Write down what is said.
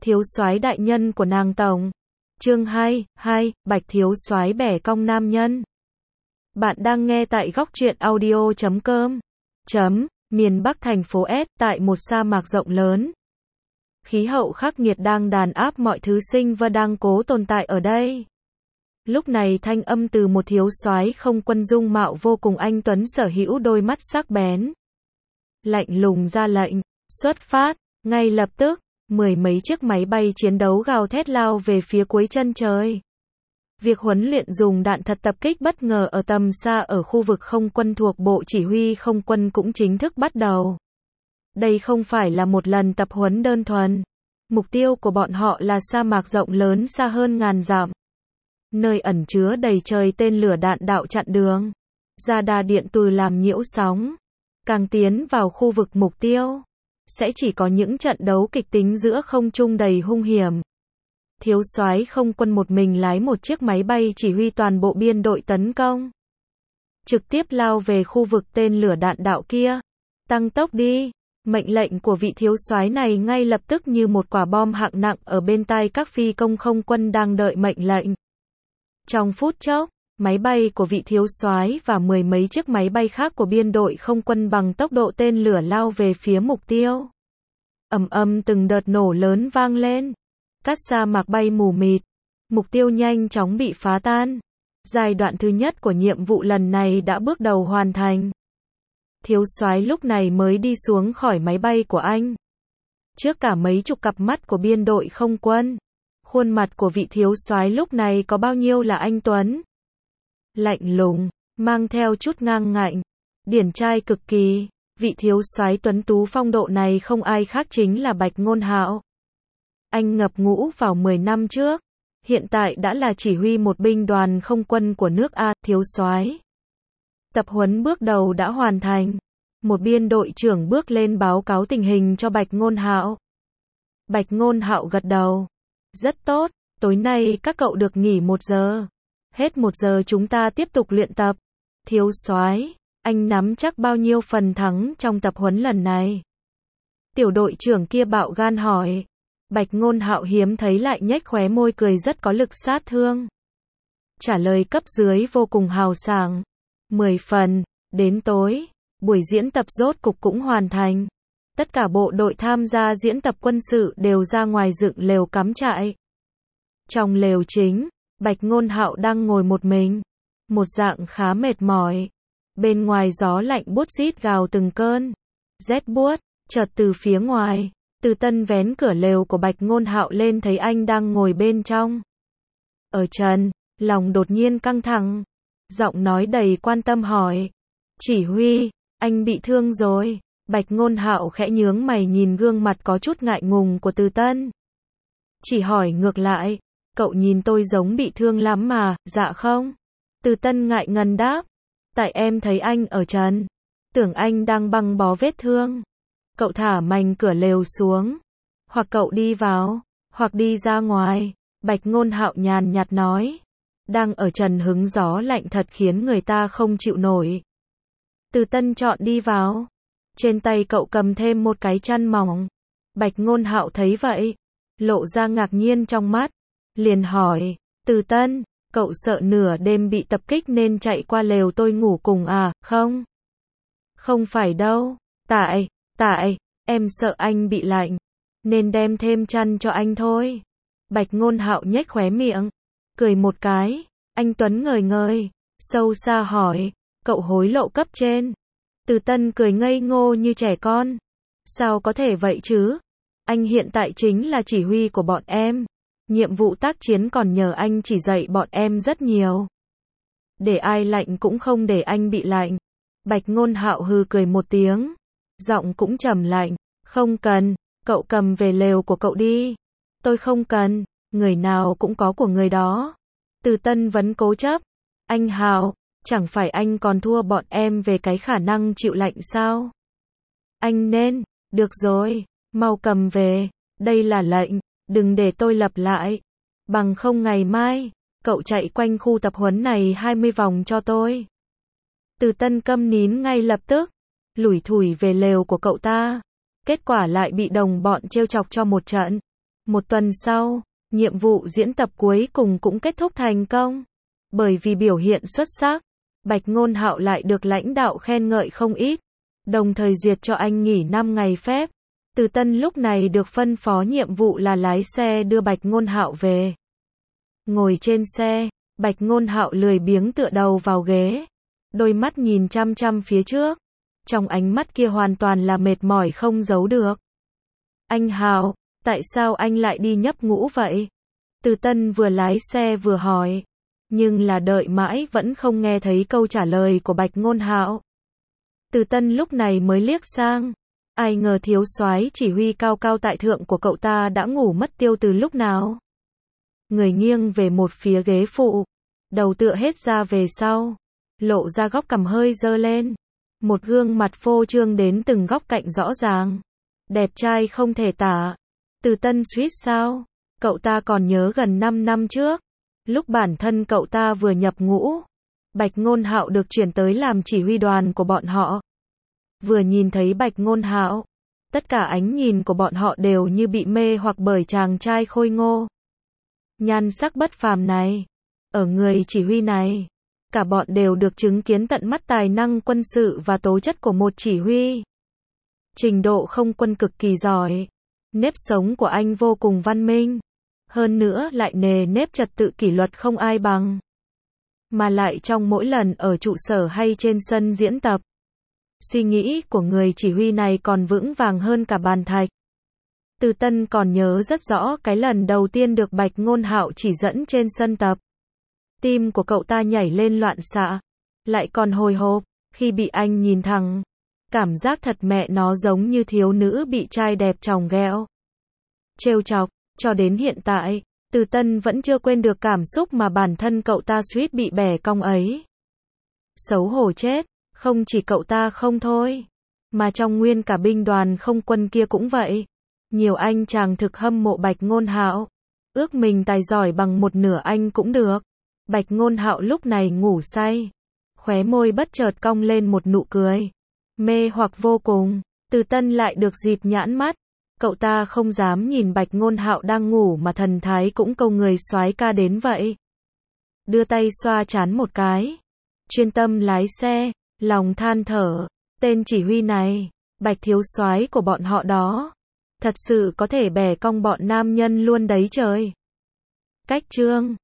Thiếu soái đại nhân của nàng tổng. Chương 2, Bạch thiếu soái bẻ cong nam nhân. Bạn đang nghe tại góc truyện audio.com. Miền Bắc thành phố S, tại một sa mạc rộng lớn. Khí hậu khắc nghiệt đang đàn áp mọi thứ sinh vật đang cố tồn tại ở đây. Lúc này thanh âm từ một thiếu soái không quân dung mạo vô cùng anh tuấn sở hữu đôi mắt sắc bén. Lạnh lùng ra lệnh, xuất phát, ngay lập tức, mười mấy chiếc máy bay chiến đấu gào thét lao về phía cuối chân trời. Việc huấn luyện dùng đạn thật tập kích bất ngờ ở tầm xa ở khu vực không quân thuộc Bộ Chỉ huy Không quân cũng chính thức bắt đầu. Đây không phải là một lần tập huấn đơn thuần. Mục tiêu của bọn họ là sa mạc rộng lớn xa hơn ngàn dặm, nơi ẩn chứa đầy trời tên lửa đạn đạo chặn đường, radar điện từ làm nhiễu sóng. Càng tiến vào khu vực mục tiêu, sẽ chỉ có những trận đấu kịch tính giữa không trung đầy hung hiểm. Thiếu soái không quân một mình lái một chiếc máy bay chỉ huy toàn bộ biên đội tấn công, trực tiếp lao về khu vực tên lửa đạn đạo kia. Tăng tốc đi! Mệnh lệnh của vị thiếu soái này ngay lập tức như một quả bom hạng nặng ở bên tai các phi công không quân đang đợi mệnh lệnh. Trong phút chốc, máy bay của vị thiếu soái và mười mấy chiếc máy bay khác của biên đội không quân bằng tốc độ tên lửa lao về phía mục tiêu. Ầm ầm từng đợt nổ lớn vang lên. Cát sa mạc bay mù mịt. Mục tiêu nhanh chóng bị phá tan. Giai đoạn thứ nhất của nhiệm vụ lần này đã bước đầu hoàn thành. Thiếu soái lúc này mới đi xuống khỏi máy bay của anh. Trước cả mấy chục cặp mắt của biên đội không quân, khuôn mặt của vị thiếu soái lúc này có bao nhiêu là anh tuấn. Lạnh lùng, mang theo chút ngang ngạnh, điển trai cực kỳ. Vị thiếu soái tuấn tú phong độ này không ai khác chính là Bạch Ngôn Hạo. Anh nhập ngũ vào 10 năm trước, hiện tại đã là chỉ huy một binh đoàn không quân của nước A. Thiếu soái, tập huấn bước đầu đã hoàn thành. Một biên đội trưởng bước lên báo cáo tình hình cho Bạch Ngôn Hạo. Bạch Ngôn Hạo gật đầu. Rất tốt, tối nay các cậu được nghỉ 1 giờ. Hết 1 giờ chúng ta tiếp tục luyện tập. Thiếu soái, anh nắm chắc bao nhiêu phần thắng trong tập huấn lần này? Tiểu đội trưởng kia bạo gan hỏi. Bạch Ngôn Hạo hiếm thấy lại nhếch khóe môi cười rất có lực sát thương. Trả lời cấp dưới vô cùng hào sảng. 10 phần, đến tối, buổi diễn tập rốt cục cũng hoàn thành. Tất cả bộ đội tham gia diễn tập quân sự đều ra ngoài dựng lều cắm trại. Trong lều chính, Bạch Ngôn Hạo đang ngồi một mình, một dạng khá mệt mỏi. Bên ngoài gió lạnh buốt rít gào từng cơn, rét buốt. Chợt từ phía ngoài, Từ Tân vén cửa lều của Bạch Ngôn Hạo lên thấy anh đang ngồi bên trong. Ở trần, lòng đột nhiên căng thẳng, giọng nói đầy quan tâm hỏi. Chỉ huy, anh bị thương rồi. Bạch Ngôn Hạo khẽ nhướng mày nhìn gương mặt có chút ngại ngùng của Từ Tân. Chỉ hỏi ngược lại, cậu nhìn tôi giống bị thương lắm mà, dạ không? Từ Tân ngại ngần đáp. Tại em thấy anh ở trần, tưởng anh đang băng bó vết thương. Cậu thả mành cửa lều xuống. Hoặc cậu đi vào, hoặc đi ra ngoài. Bạch Ngôn Hạo nhàn nhạt nói. Đang ở trần hứng gió lạnh thật khiến người ta không chịu nổi. Từ Tân chọn đi vào. Trên tay cậu cầm thêm một cái chăn mỏng. Bạch Ngôn Hạo thấy vậy, lộ ra ngạc nhiên trong mắt, liền hỏi. Từ Tân, cậu sợ nửa đêm bị tập kích nên chạy qua lều tôi ngủ cùng à, không? Không phải đâu, tại, em sợ anh bị lạnh, nên đem thêm chăn cho anh thôi. Bạch Ngôn Hạo nhếch khóe miệng, cười một cái. Anh tuấn ngời ngời, sâu xa hỏi. Cậu hối lộ cấp trên? Từ Tân cười ngây ngô như trẻ con. Sao có thể vậy chứ? Anh hiện tại chính là chỉ huy của bọn em. Nhiệm vụ tác chiến còn nhờ anh chỉ dạy bọn em rất nhiều. Để ai lạnh cũng không để anh bị lạnh. Bạch Ngôn Hạo hừ cười một tiếng, giọng cũng trầm lạnh. Không cần, cậu cầm về lều của cậu đi. Tôi không cần, người nào cũng có của người đó. Từ Tân vẫn cố chấp. Anh Hạo, chẳng phải anh còn thua bọn em về cái khả năng chịu lạnh sao? Anh nên, được rồi, mau cầm về, đây là lệnh, đừng để tôi lặp lại. Bằng không ngày mai, cậu chạy quanh khu tập huấn này 20 vòng cho tôi. Từ Tân câm nín ngay lập tức, lủi thủi về lều của cậu ta. Kết quả lại bị đồng bọn trêu chọc cho một trận. Một tuần sau, nhiệm vụ diễn tập cuối cùng cũng kết thúc thành công. Bởi vì biểu hiện xuất sắc, Bạch Ngôn Hạo lại được lãnh đạo khen ngợi không ít, đồng thời duyệt cho anh nghỉ 5 ngày phép. Từ Tân lúc này được phân phó nhiệm vụ là lái xe đưa Bạch Ngôn Hạo về. Ngồi trên xe, Bạch Ngôn Hạo lười biếng tựa đầu vào ghế, đôi mắt nhìn chăm chăm phía trước. Trong ánh mắt kia hoàn toàn là mệt mỏi không giấu được. Anh Hạo, tại sao anh lại đi nhập ngũ vậy? Từ Tân vừa lái xe vừa hỏi, nhưng là đợi mãi vẫn không nghe thấy câu trả lời của Bạch Ngôn Hạo. Từ Tân lúc này mới liếc sang, ai ngờ thiếu soái chỉ huy cao cao tại thượng của cậu ta đã ngủ mất tiêu từ lúc nào. Người nghiêng về một phía ghế phụ, đầu tựa hết ra về sau, lộ ra góc cằm hơi dơ lên. Một gương mặt phô trương đến từng góc cạnh rõ ràng. Đẹp trai không thể tả. Từ Tân suýt sao? Cậu ta còn nhớ gần 5 năm trước, lúc bản thân cậu ta vừa nhập ngũ, Bạch Ngôn Hạo được chuyển tới làm chỉ huy đoàn của bọn họ. Vừa nhìn thấy Bạch Ngôn Hạo, tất cả ánh nhìn của bọn họ đều như bị mê hoặc bởi chàng trai khôi ngô, nhan sắc bất phàm này. Ở người chỉ huy này, cả bọn đều được chứng kiến tận mắt tài năng quân sự và tố chất của một chỉ huy. Trình độ không quân cực kỳ giỏi, nếp sống của anh vô cùng văn minh, hơn nữa lại nề nếp trật tự kỷ luật không ai bằng. Mà lại trong mỗi lần ở trụ sở hay trên sân diễn tập, suy nghĩ của người chỉ huy này còn vững vàng hơn cả bàn thạch. Từ Tân còn nhớ rất rõ cái lần đầu tiên được Bạch Ngôn Hạo chỉ dẫn trên sân tập. Tim của cậu ta nhảy lên loạn xạ, lại còn hồi hộp, khi bị anh nhìn thẳng. Cảm giác thật mẹ nó giống như thiếu nữ bị trai đẹp chòng ghẹo, trêu chọc. Cho đến hiện tại, Từ Tân vẫn chưa quên được cảm xúc mà bản thân cậu ta suýt bị bẻ cong ấy. Xấu hổ chết, không chỉ cậu ta không thôi, mà trong nguyên cả binh đoàn không quân kia cũng vậy. Nhiều anh chàng thực hâm mộ Bạch Ngôn Hạo, ước mình tài giỏi bằng một nửa anh cũng được. Bạch Ngôn Hạo lúc này ngủ say, khóe môi bất chợt cong lên một nụ cười mê hoặc vô cùng. Từ Tân lại được dịp nhãn mắt, cậu ta không dám nhìn Bạch Ngôn Hạo đang ngủ mà thần thái cũng câu người soái ca đến vậy. Đưa tay xoa trán một cái, chuyên tâm lái xe, lòng than thở, tên chỉ huy này, Bạch thiếu soái của bọn họ đó, thật sự có thể bẻ cong bọn nam nhân luôn đấy trời. Cách chương